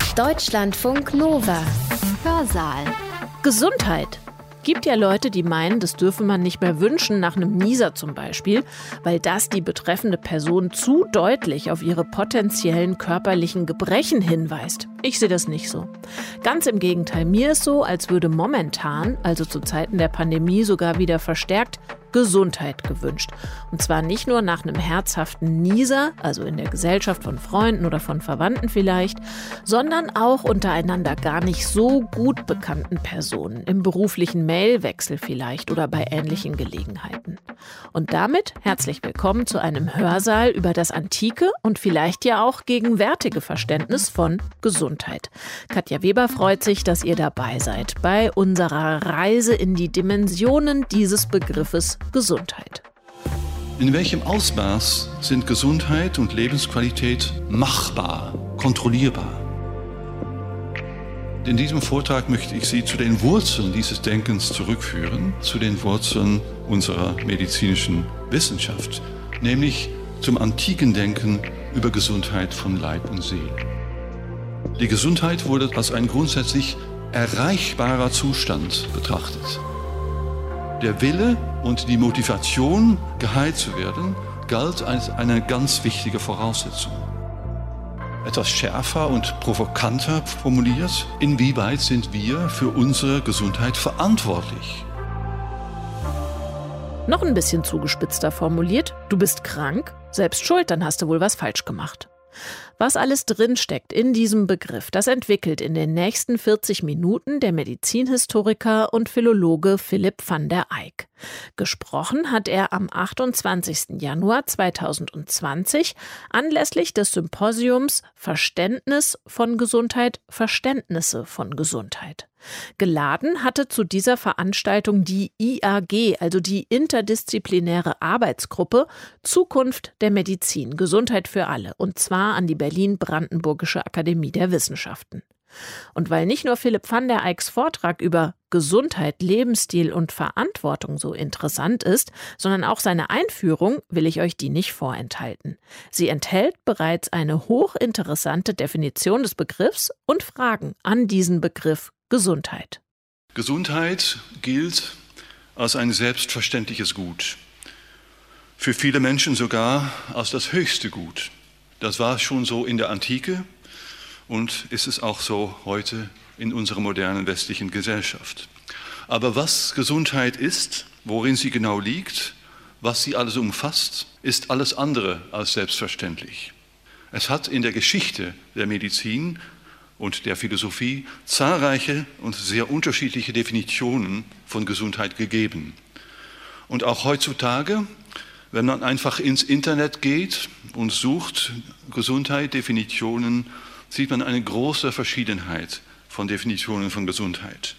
Deutschlandfunk Nova. Hörsaal. Gesundheit. Gibt ja Leute, die meinen, das dürfe man nicht mehr wünschen, nach einem Nieser zum Beispiel, weil das die betreffende Person zu deutlich auf ihre potenziellen körperlichen Gebrechen hinweist. Ich sehe das nicht so. Ganz im Gegenteil, mir ist so, als würde momentan, also zu Zeiten der Pandemie sogar wieder verstärkt, Gesundheit gewünscht. Und zwar nicht nur nach einem herzhaften Nieser, also in der Gesellschaft von Freunden oder von Verwandten vielleicht, sondern auch untereinander gar nicht so gut bekannten Personen, im beruflichen Mailwechsel vielleicht oder bei ähnlichen Gelegenheiten. Und damit herzlich willkommen zu einem Hörsaal über das antike und vielleicht ja auch gegenwärtige Verständnis von Gesundheit. Katja Weber freut sich, dass ihr dabei seid bei unserer Reise in die Dimensionen dieses Begriffes Gesundheit. In welchem Ausmaß sind Gesundheit und Lebensqualität machbar, kontrollierbar? In diesem Vortrag möchte ich Sie zu den Wurzeln dieses Denkens zurückführen, zu den Wurzeln unserer medizinischen Wissenschaft, nämlich zum antiken Denken über Gesundheit von Leib und Seele. Die Gesundheit wurde als ein grundsätzlich erreichbarer Zustand betrachtet. Der Wille und die Motivation, geheilt zu werden, galt als eine ganz wichtige Voraussetzung. Etwas schärfer und provokanter formuliert, inwieweit sind wir für unsere Gesundheit verantwortlich? Noch ein bisschen zugespitzter formuliert, du bist krank, selbst schuld, dann hast du wohl was falsch gemacht. Was alles drinsteckt in diesem Begriff, das entwickelt in den nächsten 40 Minuten der Medizinhistoriker und Philologe Philipp van der Eyck. Gesprochen hat er am 28. Januar 2020 anlässlich des Symposiums Verständnis von Gesundheit, Verständnisse von Gesundheit. Geladen hatte zu dieser Veranstaltung die IAG, also die interdisziplinäre Arbeitsgruppe Zukunft der Medizin, Gesundheit für alle, und zwar an die Berlin-Brandenburgische Akademie der Wissenschaften. Und weil nicht nur Philipp van der Eycks Vortrag über Gesundheit, Lebensstil und Verantwortung so interessant ist, sondern auch seine Einführung, will ich euch die nicht vorenthalten. Sie enthält bereits eine hochinteressante Definition des Begriffs und Fragen an diesen Begriff Gesundheit. Gesundheit gilt als ein selbstverständliches Gut. Für viele Menschen sogar als das höchste Gut. Das war schon so in der Antike und ist es auch so heute in unserer modernen westlichen Gesellschaft. Aber was Gesundheit ist, worin sie genau liegt, was sie alles umfasst, ist alles andere als selbstverständlich. Es hat in der Geschichte der Medizin und der Philosophie zahlreiche und sehr unterschiedliche Definitionen von Gesundheit gegeben. Und auch heutzutage, wenn man einfach ins Internet geht und sucht Gesundheit, Definitionen, sieht man eine große Verschiedenheit von Definitionen von Gesundheit.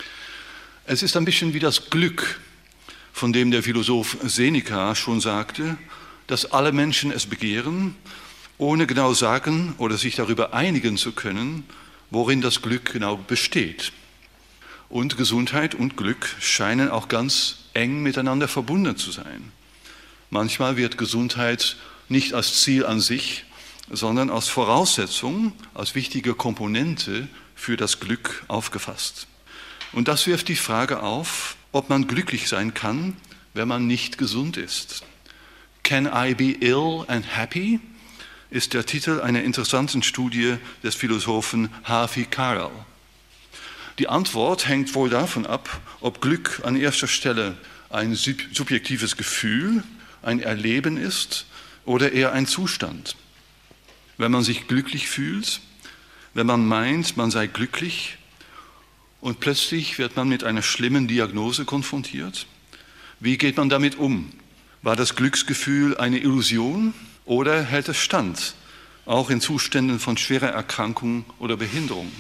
Es ist ein bisschen wie das Glück, von dem der Philosoph Seneca schon sagte, dass alle Menschen es begehren, ohne genau sagen oder sich darüber einigen zu können, worin das Glück genau besteht. Und Gesundheit und Glück scheinen auch ganz eng miteinander verbunden zu sein. Manchmal wird Gesundheit nicht als Ziel an sich, sondern als Voraussetzung, als wichtige Komponente für das Glück aufgefasst. Und das wirft die Frage auf, ob man glücklich sein kann, wenn man nicht gesund ist. Can I be ill and happy? Ist der Titel einer interessanten Studie des Philosophen Harvey Karel. Die Antwort hängt wohl davon ab, ob Glück an erster Stelle ein subjektives Gefühl, ein Erleben ist oder eher ein Zustand. Wenn man sich glücklich fühlt, wenn man meint, man sei glücklich und plötzlich wird man mit einer schlimmen Diagnose konfrontiert, wie geht man damit um? War das Glücksgefühl eine Illusion? Oder hält es stand, auch in Zuständen von schwerer Erkrankung oder Behinderung?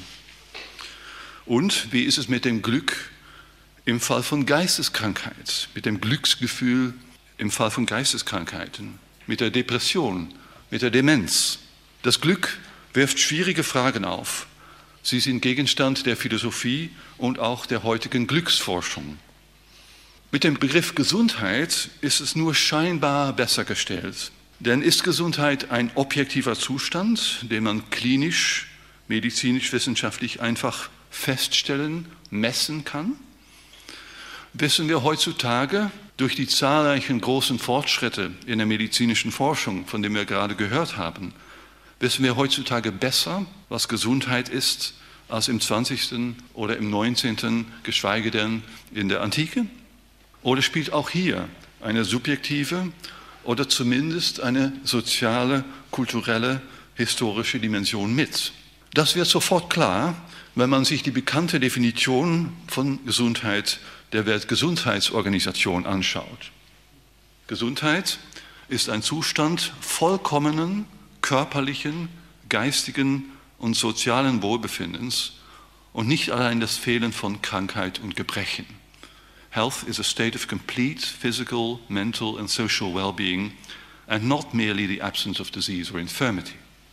Und wie ist es mit dem Glück im Fall von Geisteskrankheit, mit dem Glücksgefühl im Fall von Geisteskrankheiten, mit der Depression, mit der Demenz? Das Glück wirft schwierige Fragen auf. Sie sind Gegenstand der Philosophie und auch der heutigen Glücksforschung. Mit dem Begriff Gesundheit ist es nur scheinbar besser gestellt. Denn ist Gesundheit ein objektiver Zustand, den man klinisch medizinisch-wissenschaftlich einfach feststellen, messen kann, wissen wir heutzutage durch die zahlreichen großen Fortschritte in der medizinischen Forschung, von denen wir gerade gehört haben, wissen wir heutzutage besser, was Gesundheit ist, als im 20. oder im 19., geschweige denn in der Antike? Oder spielt auch hier eine subjektive oder zumindest eine soziale, kulturelle, historische Dimension mit? Das wird sofort klar, wenn man sich die bekannte Definition von Gesundheit der Weltgesundheitsorganisation anschaut. Gesundheit ist ein Zustand vollkommenen körperlichen, geistigen und sozialen Wohlbefindens und nicht allein das Fehlen von Krankheit und Gebrechen. Health is a state of complete physical, mental and social well-being and not merely the absence of disease or infirmity.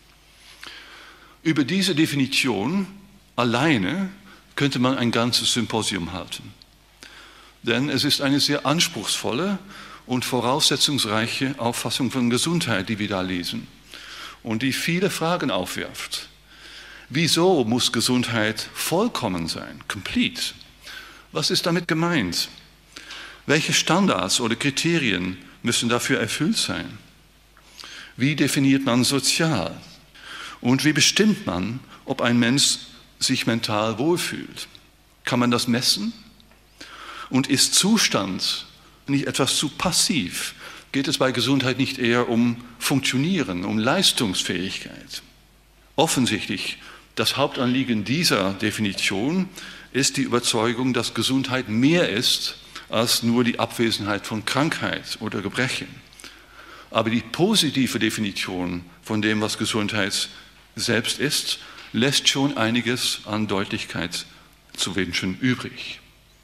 Über diese Definition alleine könnte man ein ganzes Symposium halten. Denn es ist eine sehr anspruchsvolle und voraussetzungsreiche Auffassung von Gesundheit, die wir da lesen und die viele Fragen aufwirft. Wieso muss Gesundheit vollkommen sein, complete? Was ist damit gemeint? Welche Standards oder Kriterien müssen dafür erfüllt sein? Wie definiert man sozial? Und wie bestimmt man, ob ein Mensch sich mental wohlfühlt? Kann man das messen? Und ist Zustand nicht etwas zu passiv? Geht es bei Gesundheit nicht eher um Funktionieren, um Leistungsfähigkeit? Offensichtlich, das Hauptanliegen dieser Definition ist die Überzeugung, dass Gesundheit mehr ist als nur die Abwesenheit von Krankheit oder Gebrechen. Aber die positive Definition von dem, was Gesundheit selbst ist, lässt schon einiges an Deutlichkeit zu wünschen übrig.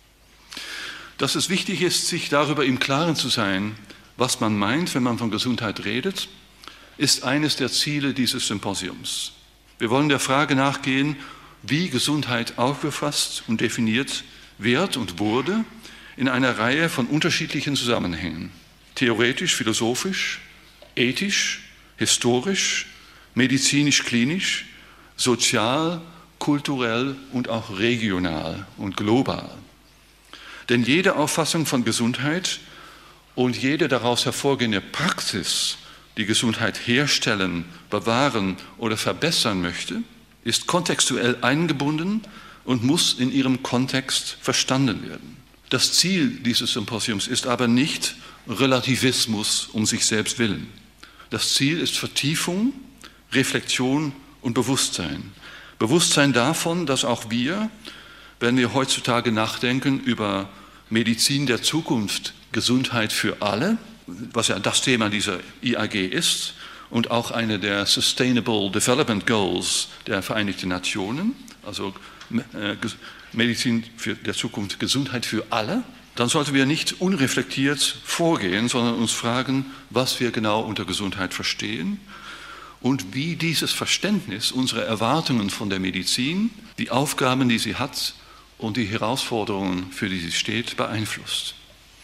Dass es wichtig ist, sich darüber im Klaren zu sein, was man meint, wenn man von Gesundheit redet, ist eines der Ziele dieses Symposiums. Wir wollen der Frage nachgehen, wie Gesundheit aufgefasst und definiert wird und wurde in einer Reihe von unterschiedlichen Zusammenhängen. Theoretisch, philosophisch, ethisch, historisch, medizinisch-klinisch, sozial, kulturell und auch regional und global. Denn jede Auffassung von Gesundheit und jede daraus hervorgehende Praxis, die Gesundheit herstellen, bewahren oder verbessern möchte, ist kontextuell eingebunden und muss in ihrem Kontext verstanden werden. Das Ziel dieses Symposiums ist aber nicht Relativismus um sich selbst willen. Das Ziel ist Vertiefung, Reflexion und Bewusstsein. Bewusstsein davon, dass auch wir, wenn wir heutzutage nachdenken über Medizin der Zukunft, Gesundheit für alle, was ja das Thema dieser IAG ist und auch eine der Sustainable Development Goals der Vereinigten Nationen, also Medizin der Zukunft, Gesundheit für alle, dann sollten wir nicht unreflektiert vorgehen, sondern uns fragen, was wir genau unter Gesundheit verstehen und wie dieses Verständnis unsere Erwartungen von der Medizin, die Aufgaben, die sie hat und die Herausforderungen, für die sie steht, beeinflusst.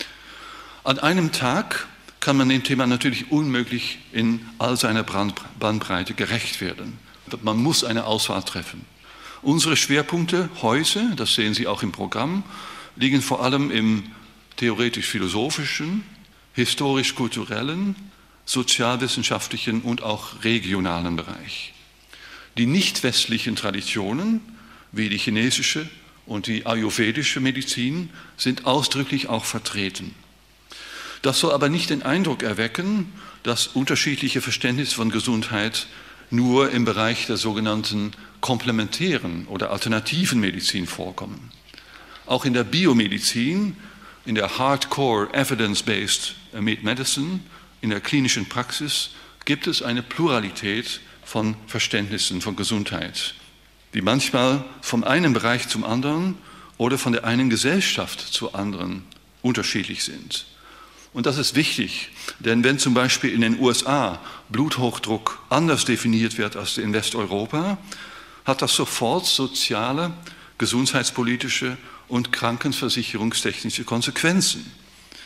An einem Tag kann man dem Thema natürlich unmöglich in all seiner Bandbreite gerecht werden. Man muss eine Auswahl treffen. Unsere Schwerpunkte heute, das sehen Sie auch im Programm, liegen vor allem im theoretisch-philosophischen, historisch-kulturellen, sozialwissenschaftlichen und auch regionalen Bereich. Die nicht-westlichen Traditionen, wie die chinesische und die ayurvedische Medizin, sind ausdrücklich auch vertreten. Das soll aber nicht den Eindruck erwecken, dass unterschiedliche Verständnisse von Gesundheit nur im Bereich der sogenannten komplementären oder alternativen Medizin vorkommen. Auch in der Biomedizin, in der Hardcore Evidence-Based Medicine, in der klinischen Praxis gibt es eine Pluralität von Verständnissen von Gesundheit, die manchmal vom einen Bereich zum anderen oder von der einen Gesellschaft zur anderen unterschiedlich sind. Und das ist wichtig, denn wenn zum Beispiel in den USA Bluthochdruck anders definiert wird als in Westeuropa, hat das sofort soziale, gesundheitspolitische und krankenversicherungstechnische Konsequenzen.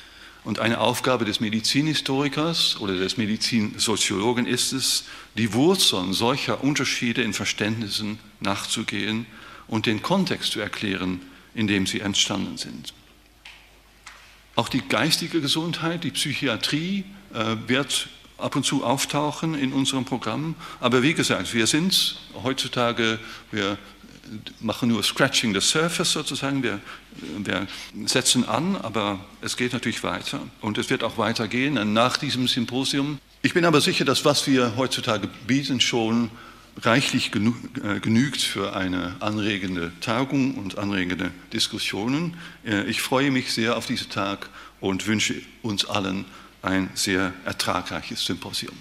Und eine Aufgabe des Medizinhistorikers oder des Medizinsoziologen ist es, die Wurzeln solcher Unterschiede in Verständnissen nachzugehen und den Kontext zu erklären, in dem sie entstanden sind. Auch die geistige Gesundheit, die Psychiatrie wird ab und zu auftauchen in unserem Programm. Aber wie gesagt, wir sind heutzutage, wir machen nur Scratching the Surface sozusagen, wir setzen an, aber es geht natürlich weiter und es wird auch weitergehen nach diesem Symposium. Ich bin aber sicher, dass was wir heutzutage bieten schon reichlich genügt für eine anregende Tagung und anregende Diskussionen. Ich freue mich sehr auf diesen Tag und wünsche uns allen ein sehr ertragreiches Symposium.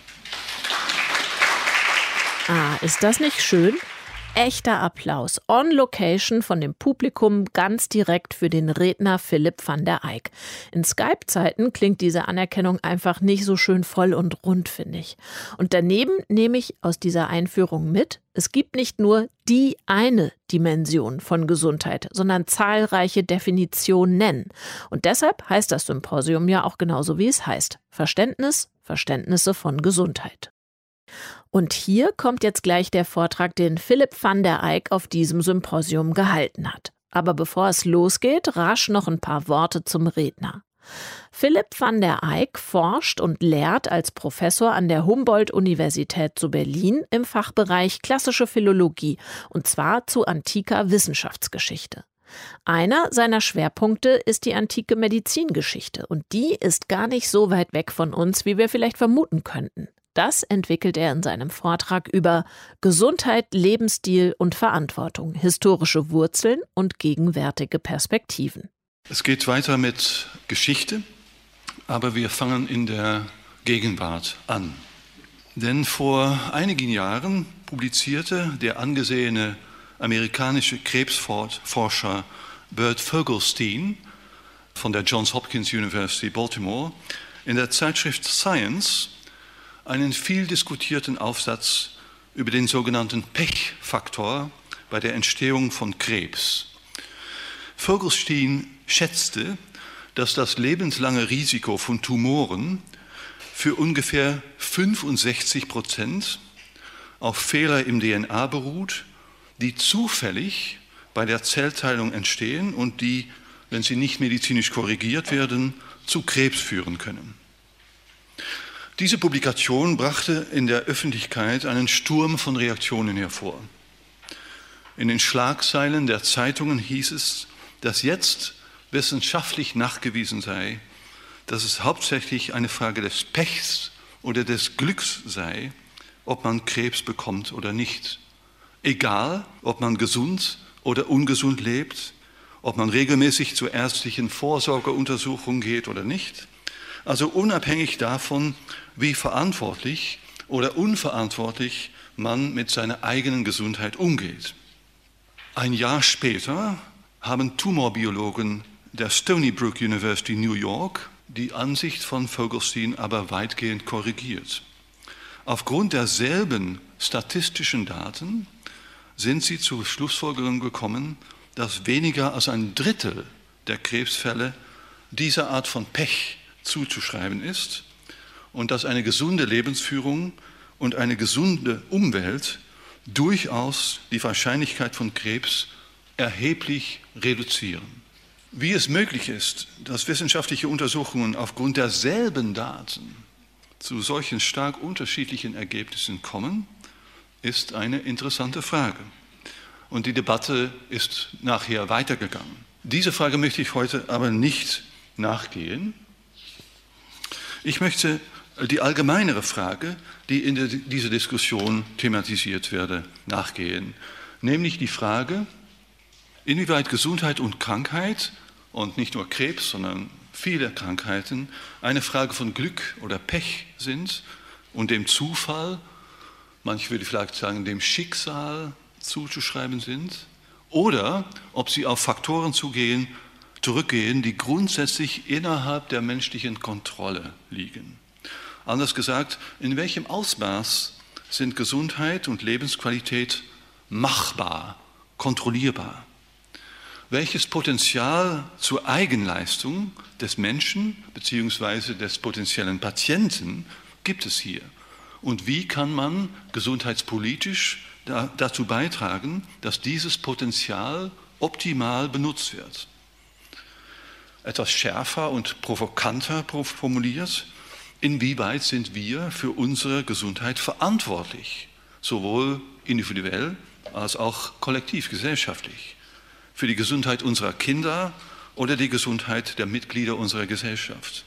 Ist das nicht schön? Echter Applaus on location von dem Publikum ganz direkt für den Redner Philipp van der Eyck. In Skype-Zeiten klingt diese Anerkennung einfach nicht so schön voll und rund, finde ich. Und daneben nehme ich aus dieser Einführung mit, es gibt nicht nur die eine Dimension von Gesundheit, sondern zahlreiche Definitionen. Und deshalb heißt das Symposium ja auch genauso, wie es heißt. Verständnisse von Gesundheit. Und hier kommt jetzt gleich der Vortrag, den Philipp van der Eyck auf diesem Symposium gehalten hat. Aber bevor es losgeht, rasch noch ein paar Worte zum Redner. Philipp van der Eyck forscht und lehrt als Professor an der Humboldt-Universität zu Berlin im Fachbereich Klassische Philologie, und zwar zu antiker Wissenschaftsgeschichte. Einer seiner Schwerpunkte ist die antike Medizingeschichte, und die ist gar nicht so weit weg von uns, wie wir vielleicht vermuten könnten. Das entwickelt er in seinem Vortrag über Gesundheit, Lebensstil und Verantwortung, historische Wurzeln und gegenwärtige Perspektiven. Es geht weiter mit Geschichte, aber wir fangen in der Gegenwart an. Denn vor einigen Jahren publizierte der angesehene amerikanische Krebsforscher Bert Vogelstein von der Johns Hopkins University Baltimore in der Zeitschrift Science einen viel diskutierten Aufsatz über den sogenannten Pechfaktor bei der Entstehung von Krebs. Vogelstein schätzte, dass das lebenslange Risiko von Tumoren für ungefähr 65% auf Fehler im DNA beruht, die zufällig bei der Zellteilung entstehen und die, wenn sie nicht medizinisch korrigiert werden, zu Krebs führen können. Diese Publikation brachte in der Öffentlichkeit einen Sturm von Reaktionen hervor. In den Schlagzeilen der Zeitungen hieß es, dass jetzt wissenschaftlich nachgewiesen sei, dass es hauptsächlich eine Frage des Pechs oder des Glücks sei, ob man Krebs bekommt oder nicht. Egal, ob man gesund oder ungesund lebt, ob man regelmäßig zur ärztlichen Vorsorgeuntersuchung geht oder nicht. Also unabhängig davon, wie verantwortlich oder unverantwortlich man mit seiner eigenen Gesundheit umgeht. Ein Jahr später haben Tumorbiologen der Stony Brook University New York die Ansicht von Vogelstein aber weitgehend korrigiert. Aufgrund derselben statistischen Daten sind sie zur Schlussfolgerung gekommen, dass weniger als ein Drittel der Krebsfälle dieser Art von Pech zuzuschreiben ist und dass eine gesunde Lebensführung und eine gesunde Umwelt durchaus die Wahrscheinlichkeit von Krebs erheblich reduzieren. Wie es möglich ist, dass wissenschaftliche Untersuchungen aufgrund derselben Daten zu solchen stark unterschiedlichen Ergebnissen kommen, ist eine interessante Frage. Und die Debatte ist nachher weitergegangen. Diese Frage möchte ich heute aber nicht nachgehen. Ich möchte die allgemeinere Frage, die in dieser Diskussion thematisiert werde, nachgehen. Nämlich die Frage, inwieweit Gesundheit und Krankheit, und nicht nur Krebs, sondern viele Krankheiten, eine Frage von Glück oder Pech sind und dem Zufall, manche würde vielleicht sagen, dem Schicksal zuzuschreiben sind, oder ob sie auf Faktoren zurückgehen, die grundsätzlich innerhalb der menschlichen Kontrolle liegen. Anders gesagt, in welchem Ausmaß sind Gesundheit und Lebensqualität machbar, kontrollierbar? Welches Potenzial zur Eigenleistung des Menschen bzw. des potenziellen Patienten gibt es hier? Und wie kann man gesundheitspolitisch dazu beitragen, dass dieses Potenzial optimal benutzt wird? Etwas schärfer und provokanter formuliert: Inwieweit sind wir für unsere Gesundheit verantwortlich, sowohl individuell als auch kollektiv, gesellschaftlich? Für die Gesundheit unserer Kinder oder die Gesundheit der Mitglieder unserer Gesellschaft?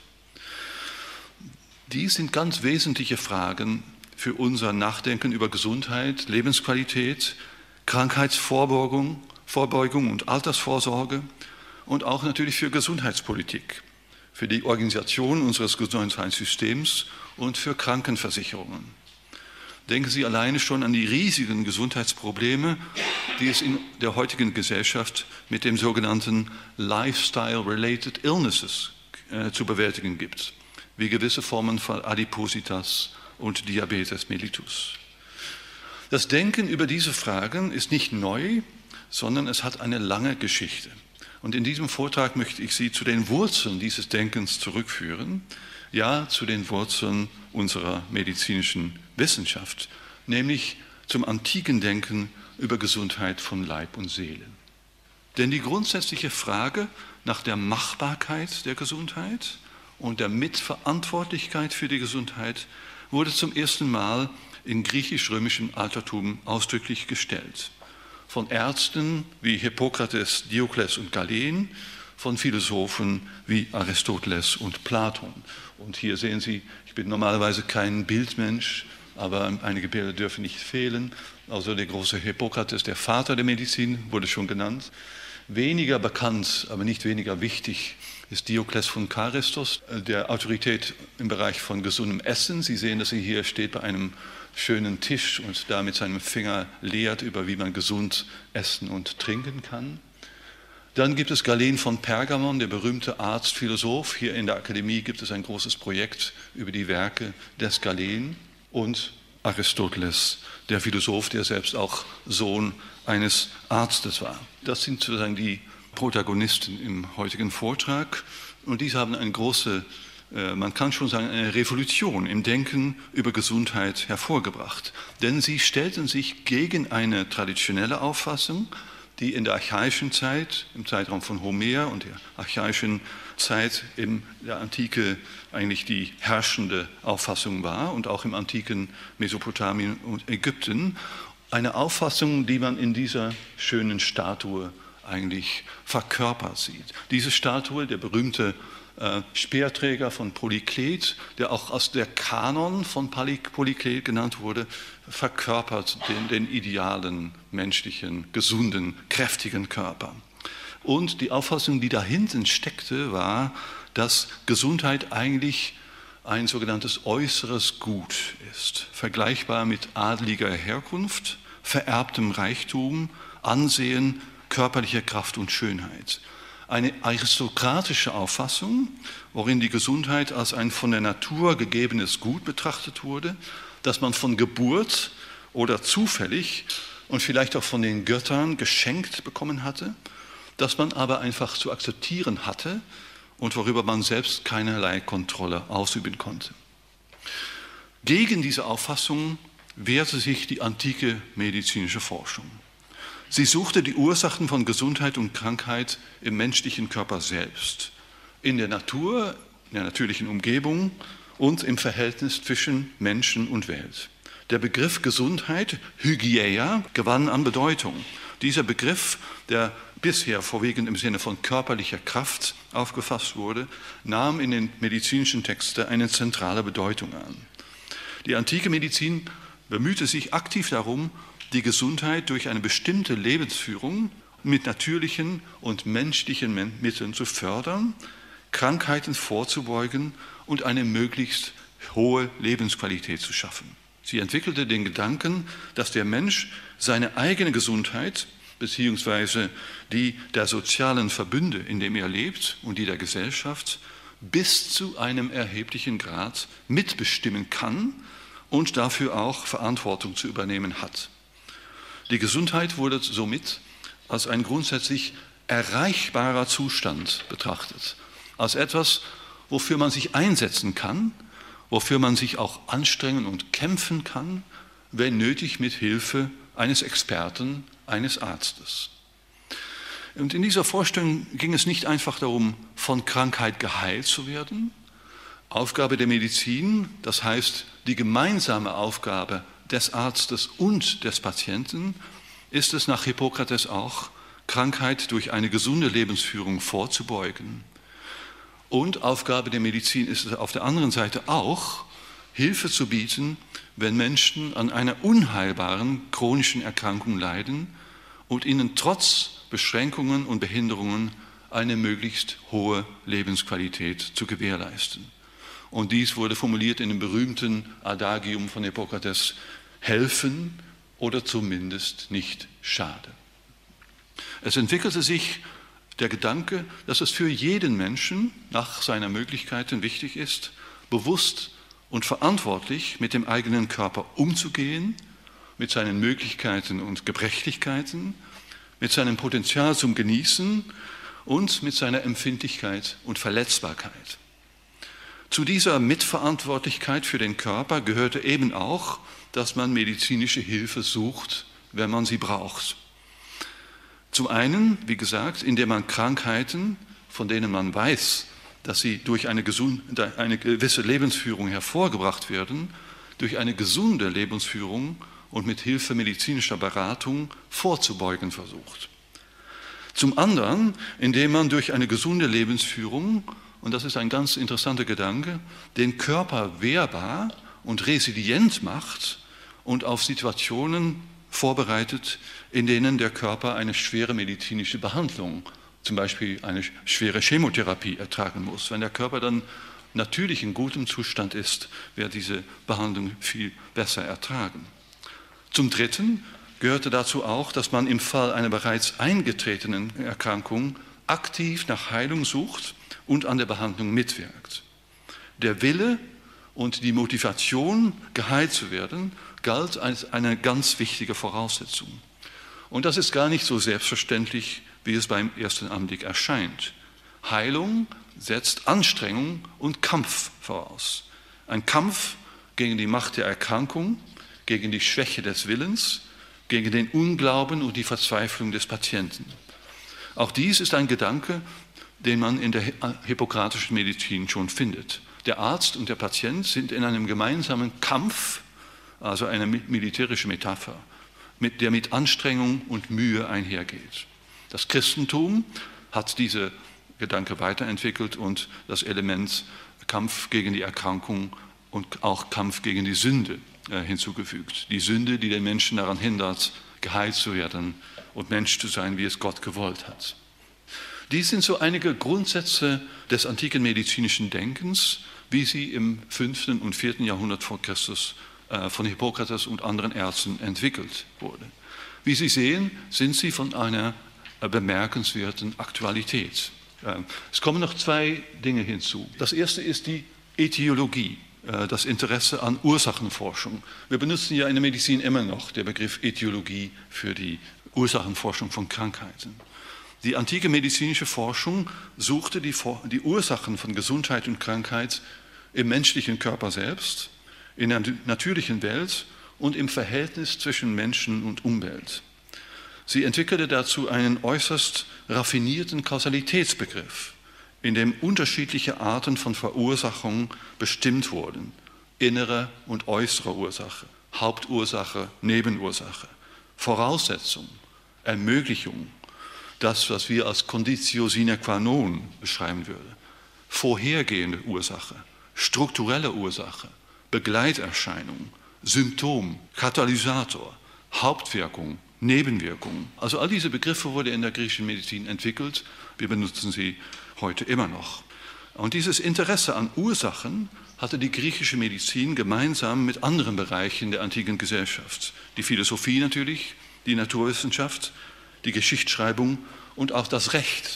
Dies sind ganz wesentliche Fragen für unser Nachdenken über Gesundheit, Lebensqualität, Krankheitsvorbeugung und Altersvorsorge und auch natürlich für Gesundheitspolitik, für die Organisation unseres Gesundheitssystems und für Krankenversicherungen. Denken Sie alleine schon an die riesigen Gesundheitsprobleme, die es in der heutigen Gesellschaft mit dem sogenannten Lifestyle-Related Illnesses zu bewältigen gibt, wie gewisse Formen von Adipositas und Diabetes mellitus. Das Denken über diese Fragen ist nicht neu, sondern es hat eine lange Geschichte. Und in diesem Vortrag möchte ich Sie zu den Wurzeln dieses Denkens zurückführen, ja, zu den Wurzeln unserer medizinischen Wissenschaft, nämlich zum antiken Denken über Gesundheit von Leib und Seele. Denn die grundsätzliche Frage nach der Machbarkeit der Gesundheit und der Mitverantwortlichkeit für die Gesundheit wurde zum ersten Mal im griechisch-römischen Altertum ausdrücklich gestellt. Von Ärzten wie Hippokrates, Diokles und Galen, von Philosophen wie Aristoteles und Platon. Und hier sehen Sie, ich bin normalerweise kein Bildmensch, aber einige Bilder dürfen nicht fehlen. Also der große Hippokrates, der Vater der Medizin, wurde schon genannt. Weniger bekannt, aber nicht weniger wichtig, ist Diokles von Charistos, der Autorität im Bereich von gesundem Essen. Sie sehen, dass er hier steht bei einem schönen Tisch und da mit seinem Finger lehrt über, wie man gesund essen und trinken kann. Dann gibt es Galen von Pergamon, der berühmte Arzt, Philosoph. Hier in der Akademie gibt es ein großes Projekt über die Werke des Galen. Und Aristoteles, der Philosoph, der selbst auch Sohn eines Arztes war. Das sind sozusagen die Protagonisten im heutigen Vortrag. Und diese haben eine große, man kann schon sagen, eine Revolution im Denken über Gesundheit hervorgebracht. Denn sie stellten sich gegen eine traditionelle Auffassung, die in der archaischen Zeit, im Zeitraum von Homer und der archaischen Zeit in der Antike eigentlich die herrschende Auffassung war und auch im antiken Mesopotamien und Ägypten. Eine Auffassung, die man in dieser schönen Statue eigentlich verkörpert sieht. Diese Statue, der berühmte Speerträger von Polyklet, der auch aus der Kanon von Polyklet genannt wurde, verkörpert den idealen, menschlichen, gesunden, kräftigen Körper. Und die Auffassung, die da hinten steckte, war, dass Gesundheit eigentlich ein sogenanntes äußeres Gut ist, vergleichbar mit adliger Herkunft, vererbtem Reichtum, Ansehen, körperlicher Kraft und Schönheit. Eine aristokratische Auffassung, worin die Gesundheit als ein von der Natur gegebenes Gut betrachtet wurde, das man von Geburt oder zufällig und vielleicht auch von den Göttern geschenkt bekommen hatte, das man aber einfach zu akzeptieren hatte und worüber man selbst keinerlei Kontrolle ausüben konnte. Gegen diese Auffassung wehrte sich die antike medizinische Forschung. Sie suchte die Ursachen von Gesundheit und Krankheit im menschlichen Körper selbst, in der Natur, in der natürlichen Umgebung und im Verhältnis zwischen Menschen und Welt. Der Begriff Gesundheit, Hygieia, gewann an Bedeutung. Dieser Begriff, der bisher vorwiegend im Sinne von körperlicher Kraft aufgefasst wurde, nahm in den medizinischen Texten eine zentrale Bedeutung an. Die antike Medizin bemühte sich aktiv darum, die Gesundheit durch eine bestimmte Lebensführung mit natürlichen und menschlichen Mitteln zu fördern, Krankheiten vorzubeugen und eine möglichst hohe Lebensqualität zu schaffen. Sie entwickelte den Gedanken, dass der Mensch seine eigene Gesundheit beziehungsweise die der sozialen Verbünde, in dem er lebt und die der Gesellschaft, bis zu einem erheblichen Grad mitbestimmen kann und dafür auch Verantwortung zu übernehmen hat. Die Gesundheit wurde somit als ein grundsätzlich erreichbarer Zustand betrachtet, als etwas, wofür man sich einsetzen kann, wofür man sich auch anstrengen und kämpfen kann, wenn nötig mit Hilfe eines Experten, eines Arztes. Und in dieser Vorstellung ging es nicht einfach darum, von Krankheit geheilt zu werden. Aufgabe der Medizin, das heißt die gemeinsame Aufgabe des Arztes und des Patienten, ist es nach Hippokrates auch, Krankheit durch eine gesunde Lebensführung vorzubeugen. Und Aufgabe der Medizin ist es auf der anderen Seite auch, Hilfe zu bieten, wenn Menschen an einer unheilbaren chronischen Erkrankung leiden und ihnen trotz Beschränkungen und Behinderungen eine möglichst hohe Lebensqualität zu gewährleisten. Und dies wurde formuliert in dem berühmten Adagium von Hippokrates: helfen oder zumindest nicht schaden. Es entwickelte sich der Gedanke, dass es für jeden Menschen nach seiner Möglichkeiten wichtig ist, bewusst und verantwortlich mit dem eigenen Körper umzugehen, mit seinen Möglichkeiten und Gebrechlichkeiten, mit seinem Potenzial zum Genießen und mit seiner Empfindlichkeit und Verletzbarkeit. Zu dieser Mitverantwortlichkeit für den Körper gehörte eben auch, dass man medizinische Hilfe sucht, wenn man sie braucht. Zum einen, wie gesagt, indem man Krankheiten, von denen man weiß, dass sie durch eine gewisse Lebensführung hervorgebracht werden, durch eine gesunde Lebensführung und mit Hilfe medizinischer Beratung vorzubeugen versucht. Zum anderen, indem man durch eine gesunde Lebensführung, und das ist ein ganz interessanter Gedanke, den Körper wehrbar und resilient macht und auf Situationen vorbereitet, in denen der Körper eine schwere medizinische Behandlung, zum Beispiel eine schwere Chemotherapie, ertragen muss. Wenn der Körper dann natürlich in gutem Zustand ist, wird diese Behandlung viel besser ertragen. Zum Dritten gehörte dazu auch, dass man im Fall einer bereits eingetretenen Erkrankung aktiv nach Heilung sucht und an der Behandlung mitwirkt. Der Wille und die Motivation, geheilt zu werden, galt als eine ganz wichtige Voraussetzung. Und das ist gar nicht so selbstverständlich, wie es beim ersten Anblick erscheint. Heilung setzt Anstrengung und Kampf voraus. Ein Kampf gegen die Macht der Erkrankung, gegen die Schwäche des Willens, gegen den Unglauben und die Verzweiflung des Patienten. Auch dies ist ein Gedanke, den man in der hippokratischen Medizin schon findet. Der Arzt und der Patient sind in einem gemeinsamen Kampf, also eine militärische Metapher, der mit Anstrengung und Mühe einhergeht. Das Christentum hat diese Gedanke weiterentwickelt und das Element Kampf gegen die Erkrankung und auch Kampf gegen die Sünde hinzugefügt. Die Sünde, die den Menschen daran hindert, geheilt zu werden und Mensch zu sein, wie es Gott gewollt hat. Dies sind so einige Grundsätze des antiken medizinischen Denkens, wie sie im 5. und 4. Jahrhundert vor Christus von Hippokrates und anderen Ärzten entwickelt wurde. Wie Sie sehen, sind sie von einer bemerkenswerten Aktualität. Es kommen noch zwei Dinge hinzu. Das erste ist die Ätiologie, das Interesse an Ursachenforschung. Wir benutzen ja in der Medizin immer noch den Begriff Ätiologie für die Ursachenforschung von Krankheiten. Die antike medizinische Forschung suchte die Ursachen von Gesundheit und Krankheit im menschlichen Körper selbst, in der natürlichen Welt und im Verhältnis zwischen Menschen und Umwelt. Sie entwickelte dazu einen äußerst raffinierten Kausalitätsbegriff, in dem unterschiedliche Arten von Verursachung bestimmt wurden: innere und äußere Ursache, Hauptursache, Nebenursache, Voraussetzung, Ermöglichung, das, was wir als Conditio sine qua non beschreiben würden, vorhergehende Ursache, strukturelle Ursache, Begleiterscheinung, Symptom, Katalysator, Hauptwirkung, Nebenwirkung. Also all diese Begriffe wurden in der griechischen Medizin entwickelt. Wir benutzen sie heute immer noch. Und dieses Interesse an Ursachen hatte die griechische Medizin gemeinsam mit anderen Bereichen der antiken Gesellschaft. Die Philosophie natürlich, die Naturwissenschaft, die Geschichtsschreibung und auch das Recht.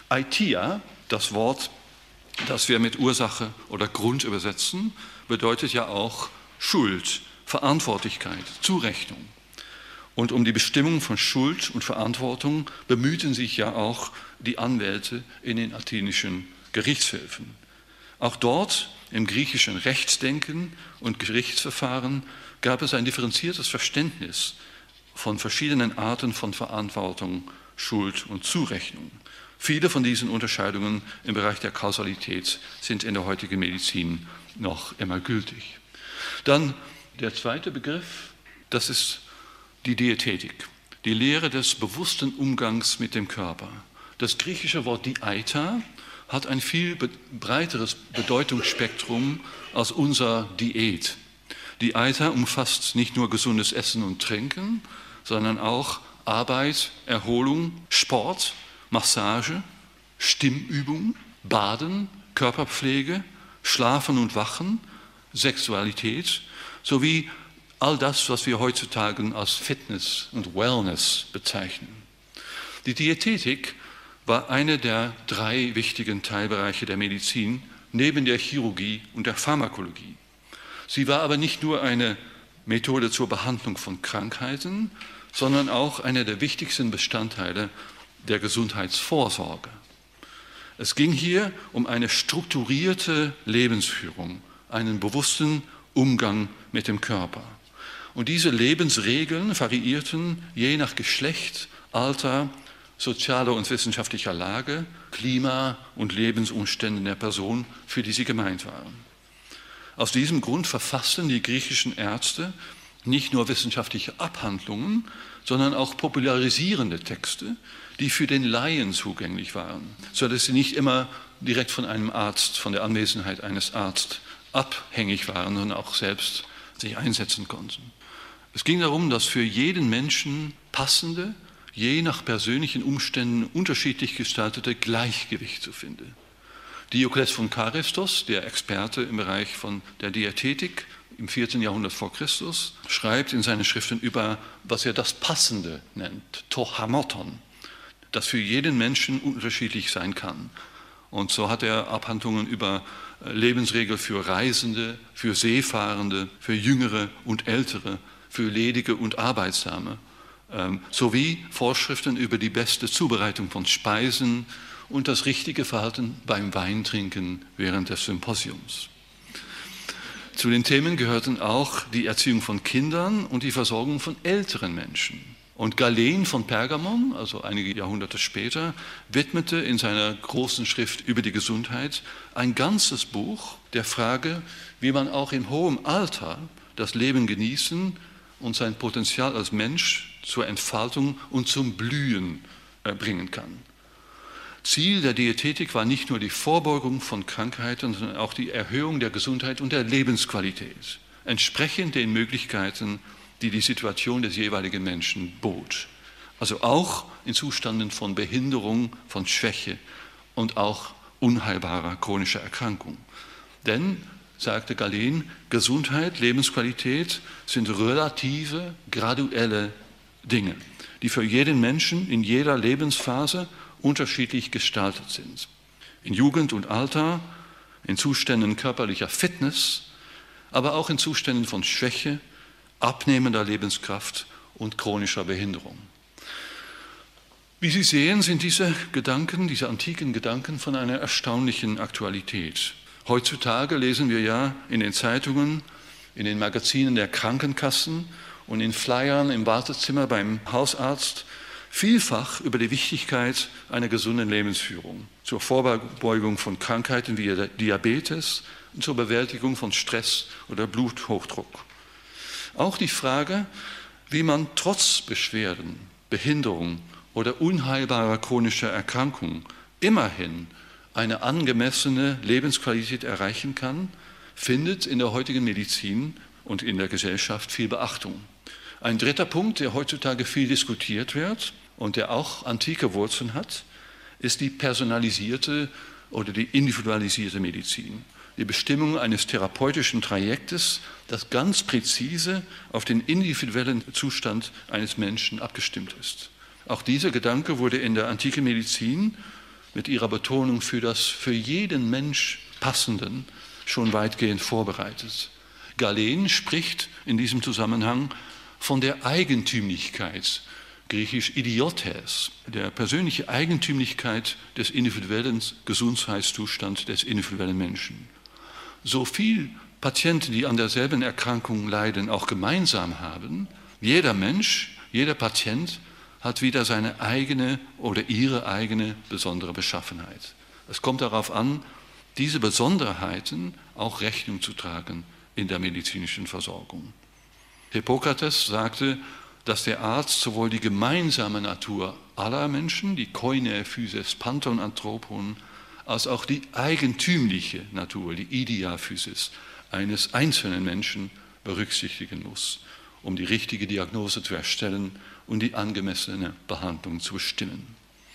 Aitia, das Wort, das wir mit Ursache oder Grund übersetzen, bedeutet ja auch Schuld, Verantwortlichkeit, Zurechnung. Und um die Bestimmung von Schuld und Verantwortung bemühten sich ja auch die Anwälte in den athenischen Gerichtshöfen. Auch dort im griechischen Rechtsdenken und Gerichtsverfahren gab es ein differenziertes Verständnis von verschiedenen Arten von Verantwortung, Schuld und Zurechnung. Viele von diesen Unterscheidungen im Bereich der Kausalität sind in der heutigen Medizin noch immer gültig. Dann der zweite Begriff, das ist die Diätetik, die Lehre des bewussten Umgangs mit dem Körper. Das griechische Wort Diaita hat ein viel breiteres Bedeutungsspektrum als unser Diät. Diaita umfasst nicht nur gesundes Essen und Trinken, sondern auch Arbeit, Erholung, Sport, Massage, Stimmübung, Baden, Körperpflege, Schlafen und Wachen, Sexualität sowie all das, was wir heutzutage als Fitness und Wellness bezeichnen. Die Diätetik war einer der 3 wichtigen Teilbereiche der Medizin neben der Chirurgie und der Pharmakologie. Sie war aber nicht nur eine Methode zur Behandlung von Krankheiten, sondern auch einer der wichtigsten Bestandteile der Gesundheitsvorsorge. Es ging hier um eine strukturierte Lebensführung, einen bewussten Umgang mit dem Körper. Und diese Lebensregeln variierten je nach Geschlecht, Alter, sozialer und wissenschaftlicher Lage, Klima und Lebensumständen der Person, für die sie gemeint waren. Aus diesem Grund verfassten die griechischen Ärzte nicht nur wissenschaftliche Abhandlungen, sondern auch popularisierende Texte, die für den Laien zugänglich waren, sodass sie nicht immer direkt von einem Arzt, von der Anwesenheit eines Arztes abhängig waren, sondern auch selbst sich einsetzen konnten. Es ging darum, dass für jeden Menschen passende, je nach persönlichen Umständen unterschiedlich gestaltete Gleichgewicht zu finden. Diokles von Charistos, der Experte im Bereich von der Diätetik im 4. Jahrhundert vor Christus, schreibt in seinen Schriften über, was er das Passende nennt, to hamoton, das für jeden Menschen unterschiedlich sein kann. Und so hat er Abhandlungen über Lebensregeln für Reisende, für Seefahrende, für Jüngere und Ältere, für Ledige und Arbeitsame, sowie Vorschriften über die beste Zubereitung von Speisen und das richtige Verhalten beim Weintrinken während des Symposiums. Zu den Themen gehörten auch die Erziehung von Kindern und die Versorgung von älteren Menschen. Und Galen von Pergamon, also einige Jahrhunderte später, widmete in seiner großen Schrift über die Gesundheit ein ganzes Buch der Frage, wie man auch in hohem Alter das Leben genießen und sein Potenzial als Mensch zur Entfaltung und zum Blühen bringen kann. Ziel der Diätetik war nicht nur die Vorbeugung von Krankheiten, sondern auch die Erhöhung der Gesundheit und der Lebensqualität, entsprechend den Möglichkeiten, die die Situation des jeweiligen Menschen bot. Also auch in Zuständen von Behinderung, von Schwäche und auch unheilbarer chronischer Erkrankung. Denn, sagte Galen, Gesundheit, Lebensqualität sind relative, graduelle Dinge, die für jeden Menschen in jeder Lebensphase unterschiedlich gestaltet sind. In Jugend und Alter, in Zuständen körperlicher Fitness, aber auch in Zuständen von Schwäche, abnehmender Lebenskraft und chronischer Behinderung. Wie Sie sehen, sind diese Gedanken, diese antiken Gedanken von einer erstaunlichen Aktualität. Heutzutage lesen wir ja in den Zeitungen, in den Magazinen der Krankenkassen und in Flyern im Wartezimmer beim Hausarzt vielfach über die Wichtigkeit einer gesunden Lebensführung zur Vorbeugung von Krankheiten wie Diabetes und zur Bewältigung von Stress oder Bluthochdruck. Auch die Frage, wie man trotz Beschwerden, Behinderung oder unheilbarer chronischer Erkrankung immerhin eine angemessene Lebensqualität erreichen kann, findet in der heutigen Medizin und in der Gesellschaft viel Beachtung. Ein dritter Punkt, der heutzutage viel diskutiert wird und der auch antike Wurzeln hat, ist die personalisierte oder die individualisierte Medizin. Die Bestimmung eines therapeutischen Trajektes, das ganz präzise auf den individuellen Zustand eines Menschen abgestimmt ist. Auch dieser Gedanke wurde in der antiken Medizin mit ihrer Betonung für das für jeden Mensch Passenden schon weitgehend vorbereitet. Galen spricht in diesem Zusammenhang von der Eigentümlichkeit, griechisch idiotes, der persönlichen Eigentümlichkeit des individuellen Gesundheitszustands des individuellen Menschen. So viel Patienten, die an derselben Erkrankung leiden, auch gemeinsam haben, jeder Mensch, jeder Patient hat wieder seine eigene oder ihre eigene besondere Beschaffenheit. Es kommt darauf an, diese Besonderheiten auch Rechnung zu tragen in der medizinischen Versorgung. Hippokrates sagte, dass der Arzt sowohl die gemeinsame Natur aller Menschen, die koine, physis, panton, anthropon, als auch die eigentümliche Natur, die idia physis, eines einzelnen Menschen berücksichtigen muss, um die richtige Diagnose zu erstellen und die angemessene Behandlung zu bestimmen.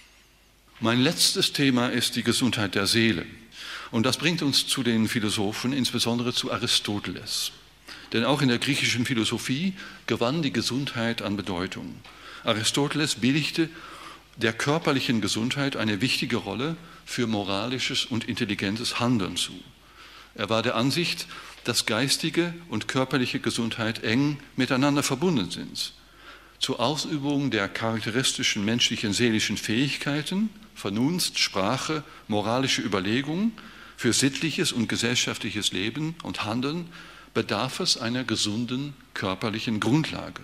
Mein letztes Thema ist die Gesundheit der Seele. Und das bringt uns zu den Philosophen, insbesondere zu Aristoteles. Denn auch in der griechischen Philosophie gewann die Gesundheit an Bedeutung. Aristoteles billigte der körperlichen Gesundheit eine wichtige Rolle für moralisches und intelligentes Handeln zu. Er war der Ansicht, dass geistige und körperliche Gesundheit eng miteinander verbunden sind. Zur Ausübung der charakteristischen menschlichen seelischen Fähigkeiten, Vernunft, Sprache, moralische Überlegung, für sittliches und gesellschaftliches Leben und Handeln bedarf es einer gesunden körperlichen Grundlage.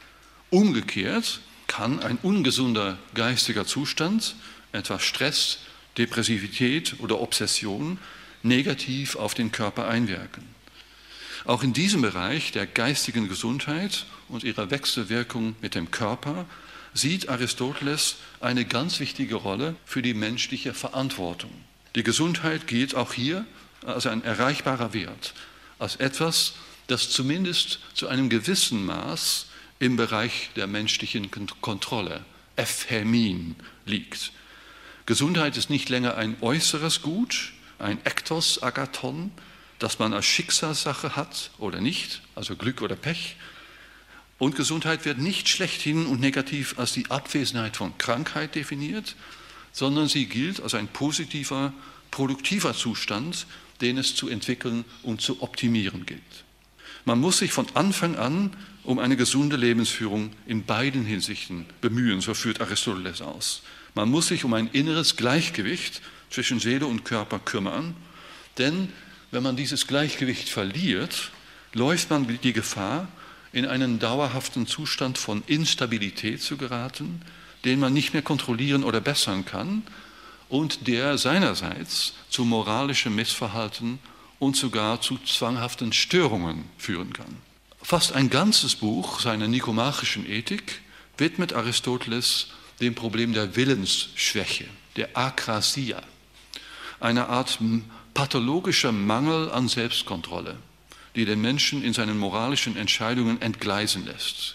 Umgekehrt kann ein ungesunder geistiger Zustand, etwa Stress, Depressivität oder Obsession, negativ auf den Körper einwirken. Auch in diesem Bereich der geistigen Gesundheit und ihrer Wechselwirkung mit dem Körper sieht Aristoteles eine ganz wichtige Rolle für die menschliche Verantwortung. Die Gesundheit gilt auch hier als ein erreichbarer Wert, als etwas, das zumindest zu einem gewissen Maß im Bereich der menschlichen Kontrolle, Ephemin, liegt. Gesundheit ist nicht länger ein äußeres Gut, ein Ektos Agathon, das man als Schicksalssache hat oder nicht, also Glück oder Pech. Und Gesundheit wird nicht schlechthin und negativ als die Abwesenheit von Krankheit definiert, sondern sie gilt als ein positiver, produktiver Zustand, den es zu entwickeln und zu optimieren gilt. Man muss sich von Anfang an um eine gesunde Lebensführung in beiden Hinsichten bemühen, so führt Aristoteles aus. Man muss sich um ein inneres Gleichgewicht zwischen Seele und Körper kümmern, denn wenn man dieses Gleichgewicht verliert, läuft man die Gefahr, in einen dauerhaften Zustand von Instabilität zu geraten, den man nicht mehr kontrollieren oder bessern kann und der seinerseits zu moralischem Missverhalten und sogar zu zwanghaften Störungen führen kann. Fast ein ganzes Buch seiner nikomachischen Ethik widmet Aristoteles dem Problem der Willensschwäche, der Akrasia, einer Art pathologischer Mangel an Selbstkontrolle, die den Menschen in seinen moralischen Entscheidungen entgleisen lässt.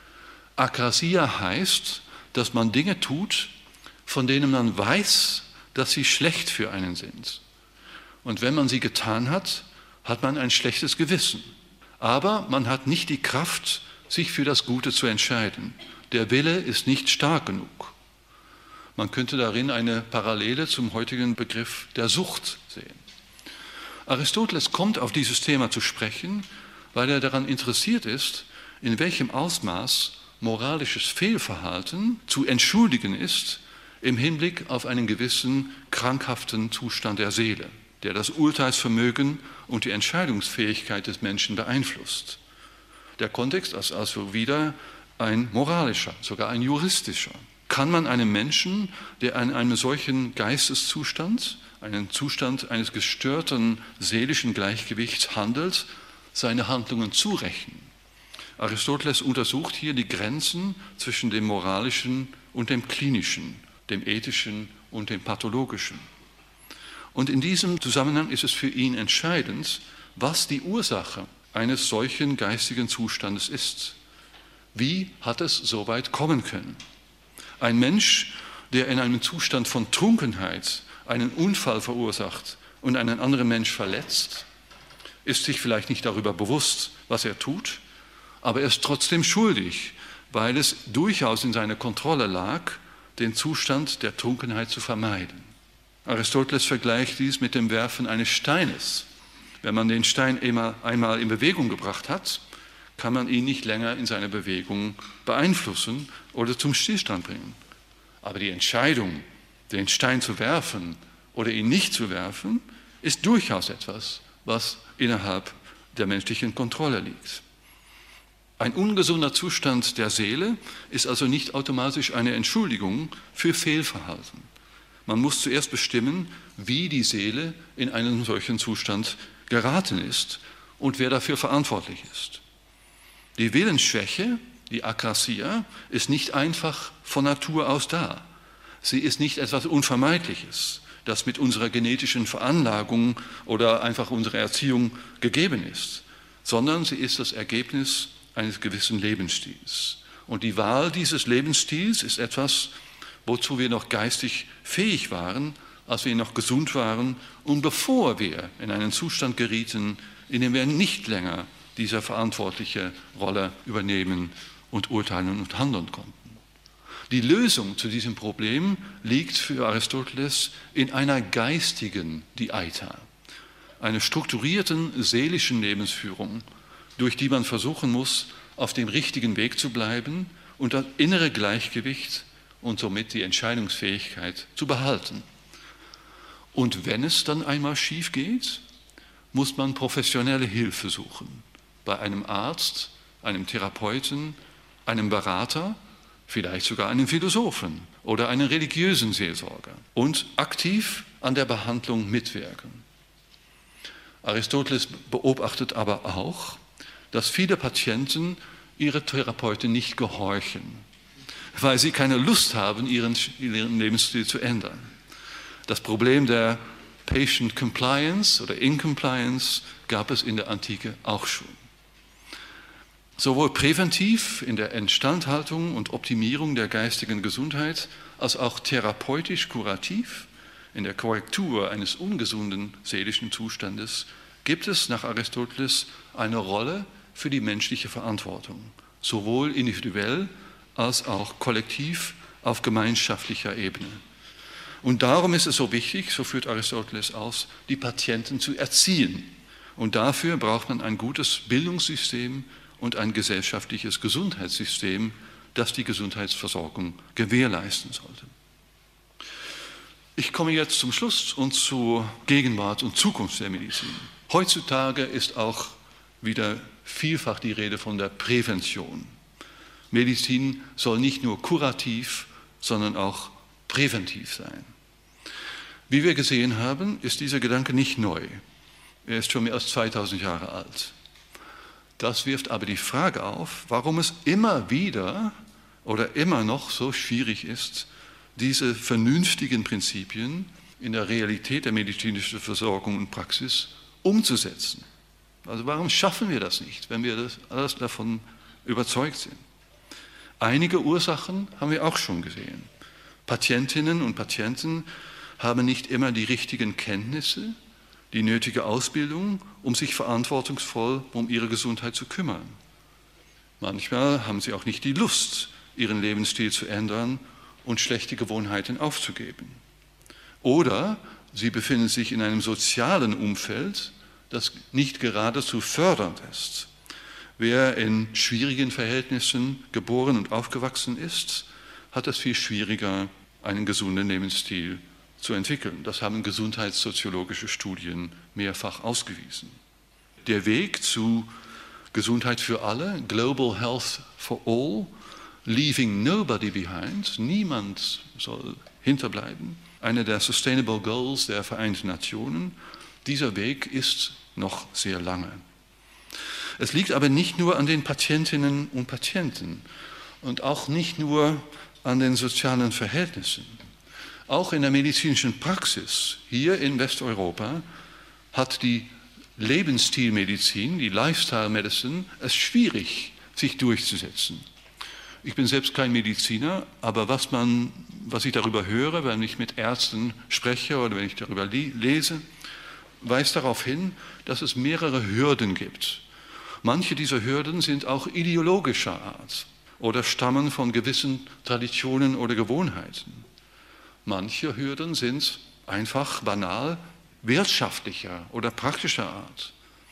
Akrasia heißt, dass man Dinge tut, von denen man weiß, dass sie schlecht für einen sind. Und wenn man sie getan hat, hat man ein schlechtes Gewissen. Aber man hat nicht die Kraft, sich für das Gute zu entscheiden. Der Wille ist nicht stark genug. Man könnte darin eine Parallele zum heutigen Begriff der Sucht sehen. Aristoteles kommt auf dieses Thema zu sprechen, weil er daran interessiert ist, in welchem Ausmaß moralisches Fehlverhalten zu entschuldigen ist im Hinblick auf einen gewissen krankhaften Zustand der Seele, der das Urteilsvermögen und die Entscheidungsfähigkeit des Menschen beeinflusst. Der Kontext ist also wieder ein moralischer, sogar ein juristischer. Kann man einem Menschen, der in einem solchen Geisteszustand, einen Zustand eines gestörten seelischen Gleichgewichts handelt, seine Handlungen zurechnen? Aristoteles untersucht hier die Grenzen zwischen dem Moralischen und dem Klinischen, dem Ethischen und dem Pathologischen. Und in diesem Zusammenhang ist es für ihn entscheidend, was die Ursache eines solchen geistigen Zustandes ist. Wie hat es so weit kommen können? Ein Mensch, der in einem Zustand von Trunkenheit einen Unfall verursacht und einen anderen Mensch verletzt, ist sich vielleicht nicht darüber bewusst, was er tut, aber er ist trotzdem schuldig, weil es durchaus in seiner Kontrolle lag, den Zustand der Trunkenheit zu vermeiden. Aristoteles vergleicht dies mit dem Werfen eines Steines. Wenn man den Stein einmal in Bewegung gebracht hat, kann man ihn nicht länger in seiner Bewegung beeinflussen oder zum Stillstand bringen. Aber die Entscheidung, den Stein zu werfen oder ihn nicht zu werfen, ist durchaus etwas, was innerhalb der menschlichen Kontrolle liegt. Ein ungesunder Zustand der Seele ist also nicht automatisch eine Entschuldigung für Fehlverhalten. Man muss zuerst bestimmen, wie die Seele in einen solchen Zustand geraten ist und wer dafür verantwortlich ist. Die Willensschwäche, die Akrasia, ist nicht einfach von Natur aus da. Sie ist nicht etwas Unvermeidliches, das mit unserer genetischen Veranlagung oder einfach unserer Erziehung gegeben ist, sondern sie ist das Ergebnis eines gewissen Lebensstils. Und die Wahl dieses Lebensstils ist etwas, wozu wir noch geistig fähig waren, als wir noch gesund waren und bevor wir in einen Zustand gerieten, in dem wir nicht länger diese verantwortliche Rolle übernehmen und urteilen und handeln konnten. Die Lösung zu diesem Problem liegt für Aristoteles in einer geistigen Diaita, einer strukturierten seelischen Lebensführung, durch die man versuchen muss, auf dem richtigen Weg zu bleiben und das innere Gleichgewicht und somit die Entscheidungsfähigkeit zu behalten. Und wenn es dann einmal schief geht, muss man professionelle Hilfe suchen. Bei einem Arzt, einem Therapeuten, einem Berater, vielleicht sogar einem Philosophen oder einem religiösen Seelsorger und aktiv an der Behandlung mitwirken. Aristoteles beobachtet aber auch, dass viele Patienten ihre Therapeuten nicht gehorchen, weil sie keine Lust haben, ihren Lebensstil zu ändern. Das Problem der Patient Compliance oder Incompliance gab es in der Antike auch schon. Sowohl präventiv in der Instandhaltung und Optimierung der geistigen Gesundheit als auch therapeutisch kurativ in der Korrektur eines ungesunden seelischen Zustandes gibt es nach Aristoteles eine Rolle für die menschliche Verantwortung, sowohl individuell als auch kollektiv auf gemeinschaftlicher Ebene. Und darum ist es so wichtig, so führt Aristoteles aus, die Patienten zu erziehen. Und dafür braucht man ein gutes Bildungssystem und ein gesellschaftliches Gesundheitssystem, das die Gesundheitsversorgung gewährleisten sollte. Ich komme jetzt zum Schluss und zur Gegenwart und Zukunft der Medizin. Heutzutage ist auch wieder vielfach die Rede von der Prävention. Medizin soll nicht nur kurativ, sondern auch präventiv sein. Wie wir gesehen haben, ist dieser Gedanke nicht neu. Er ist schon mehr als 2000 Jahre alt. Das wirft aber die Frage auf, warum es immer wieder oder immer noch so schwierig ist, diese vernünftigen Prinzipien in der Realität der medizinischen Versorgung und Praxis umzusetzen. Also warum schaffen wir das nicht, wenn wir alles davon überzeugt sind? Einige Ursachen haben wir auch schon gesehen. Patientinnen und Patienten haben nicht immer die richtigen Kenntnisse, die nötige Ausbildung, um sich verantwortungsvoll um ihre Gesundheit zu kümmern. Manchmal haben sie auch nicht die Lust, ihren Lebensstil zu ändern und schlechte Gewohnheiten aufzugeben. Oder sie befinden sich in einem sozialen Umfeld, das nicht geradezu fördernd ist. Wer in schwierigen Verhältnissen geboren und aufgewachsen ist, hat es viel schwieriger, einen gesunden Lebensstil zu entwickeln. Das haben gesundheitssoziologische Studien mehrfach ausgewiesen. Der Weg zu Gesundheit für alle, Global Health for All, Leaving Nobody Behind, niemand soll hinterbleiben, einer der Sustainable Goals der Vereinten Nationen, dieser Weg ist noch sehr lange. Es liegt aber nicht nur an den Patientinnen und Patienten und auch nicht nur an den sozialen Verhältnissen. Auch in der medizinischen Praxis hier in Westeuropa hat die Lebensstilmedizin, die Lifestyle Medicine, es schwierig, sich durchzusetzen. Ich bin selbst kein Mediziner, aber was ich darüber höre, wenn ich mit Ärzten spreche oder wenn ich darüber lese, weist darauf hin, dass es mehrere Hürden gibt. Manche dieser Hürden sind auch ideologischer Art oder stammen von gewissen Traditionen oder Gewohnheiten. Manche Hürden sind einfach banal wirtschaftlicher oder praktischer Art.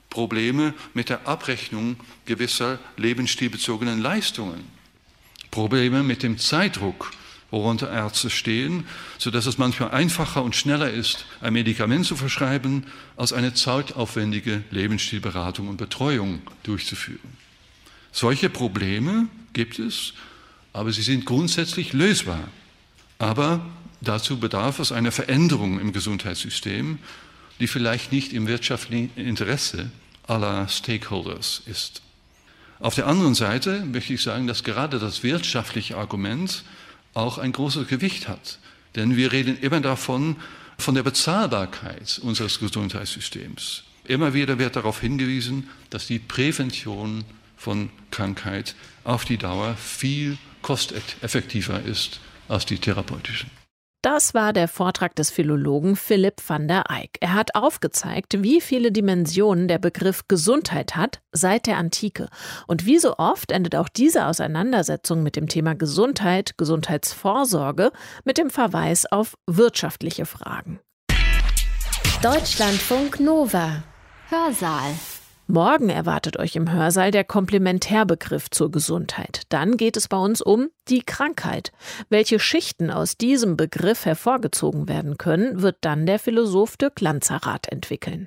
Probleme mit der Abrechnung gewisser lebensstilbezogenen Leistungen, Probleme mit dem Zeitdruck, worunter Ärzte stehen, sodass es manchmal einfacher und schneller ist, ein Medikament zu verschreiben, als eine zeitaufwendige Lebensstilberatung und Betreuung durchzuführen. Solche Probleme gibt es, aber sie sind grundsätzlich lösbar. Aber dazu bedarf es einer Veränderung im Gesundheitssystem, die vielleicht nicht im wirtschaftlichen Interesse aller Stakeholders ist. Auf der anderen Seite möchte ich sagen, dass gerade das wirtschaftliche Argument auch ein großes Gewicht hat. Denn wir reden immer von der Bezahlbarkeit unseres Gesundheitssystems. Immer wieder wird darauf hingewiesen, dass die Prävention von Krankheit auf die Dauer viel kosteffektiver ist als die therapeutische. Das war der Vortrag des Philologen Philipp van der Eyck. Er hat aufgezeigt, wie viele Dimensionen der Begriff Gesundheit hat seit der Antike. Und wie so oft endet auch diese Auseinandersetzung mit dem Thema Gesundheit, Gesundheitsvorsorge mit dem Verweis auf wirtschaftliche Fragen. Deutschlandfunk Nova. Hörsaal. Morgen erwartet euch im Hörsaal der Komplementärbegriff zur Gesundheit. Dann geht es bei uns um die Krankheit. Welche Schichten aus diesem Begriff hervorgezogen werden können, wird dann der Philosoph Dirk Lanzerath entwickeln.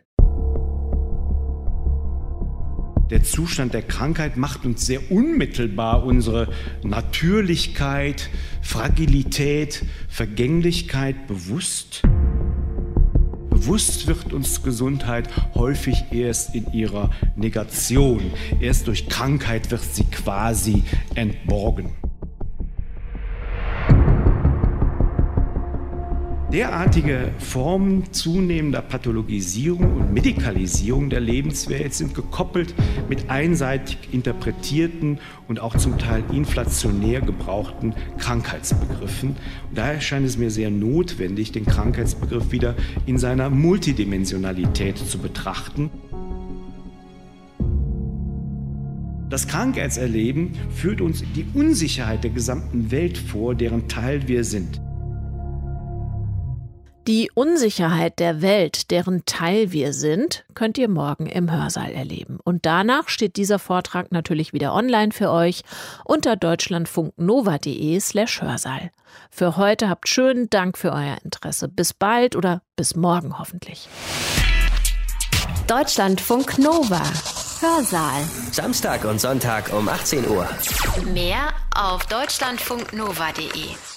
Der Zustand der Krankheit macht uns sehr unmittelbar unsere Natürlichkeit, Fragilität, Vergänglichkeit bewusst. Bewusst wird uns Gesundheit häufig erst in ihrer Negation. Erst durch Krankheit wird sie quasi entborgen. Derartige Formen zunehmender Pathologisierung und Medikalisierung der Lebenswelt sind gekoppelt mit einseitig interpretierten und auch zum Teil inflationär gebrauchten Krankheitsbegriffen. Und daher scheint es mir sehr notwendig, den Krankheitsbegriff wieder in seiner Multidimensionalität zu betrachten. Das Krankheitserleben führt uns in die Unsicherheit der gesamten Welt vor, deren Teil wir sind. Die Unsicherheit der Welt, deren Teil wir sind, könnt ihr morgen im Hörsaal erleben. Und danach steht dieser Vortrag natürlich wieder online für euch unter deutschlandfunknova.de/Hörsaal. Für heute habt schönen Dank für euer Interesse. Bis bald oder bis morgen hoffentlich. Deutschlandfunk Nova. Hörsaal. Samstag und Sonntag um 18 Uhr. Mehr auf deutschlandfunknova.de.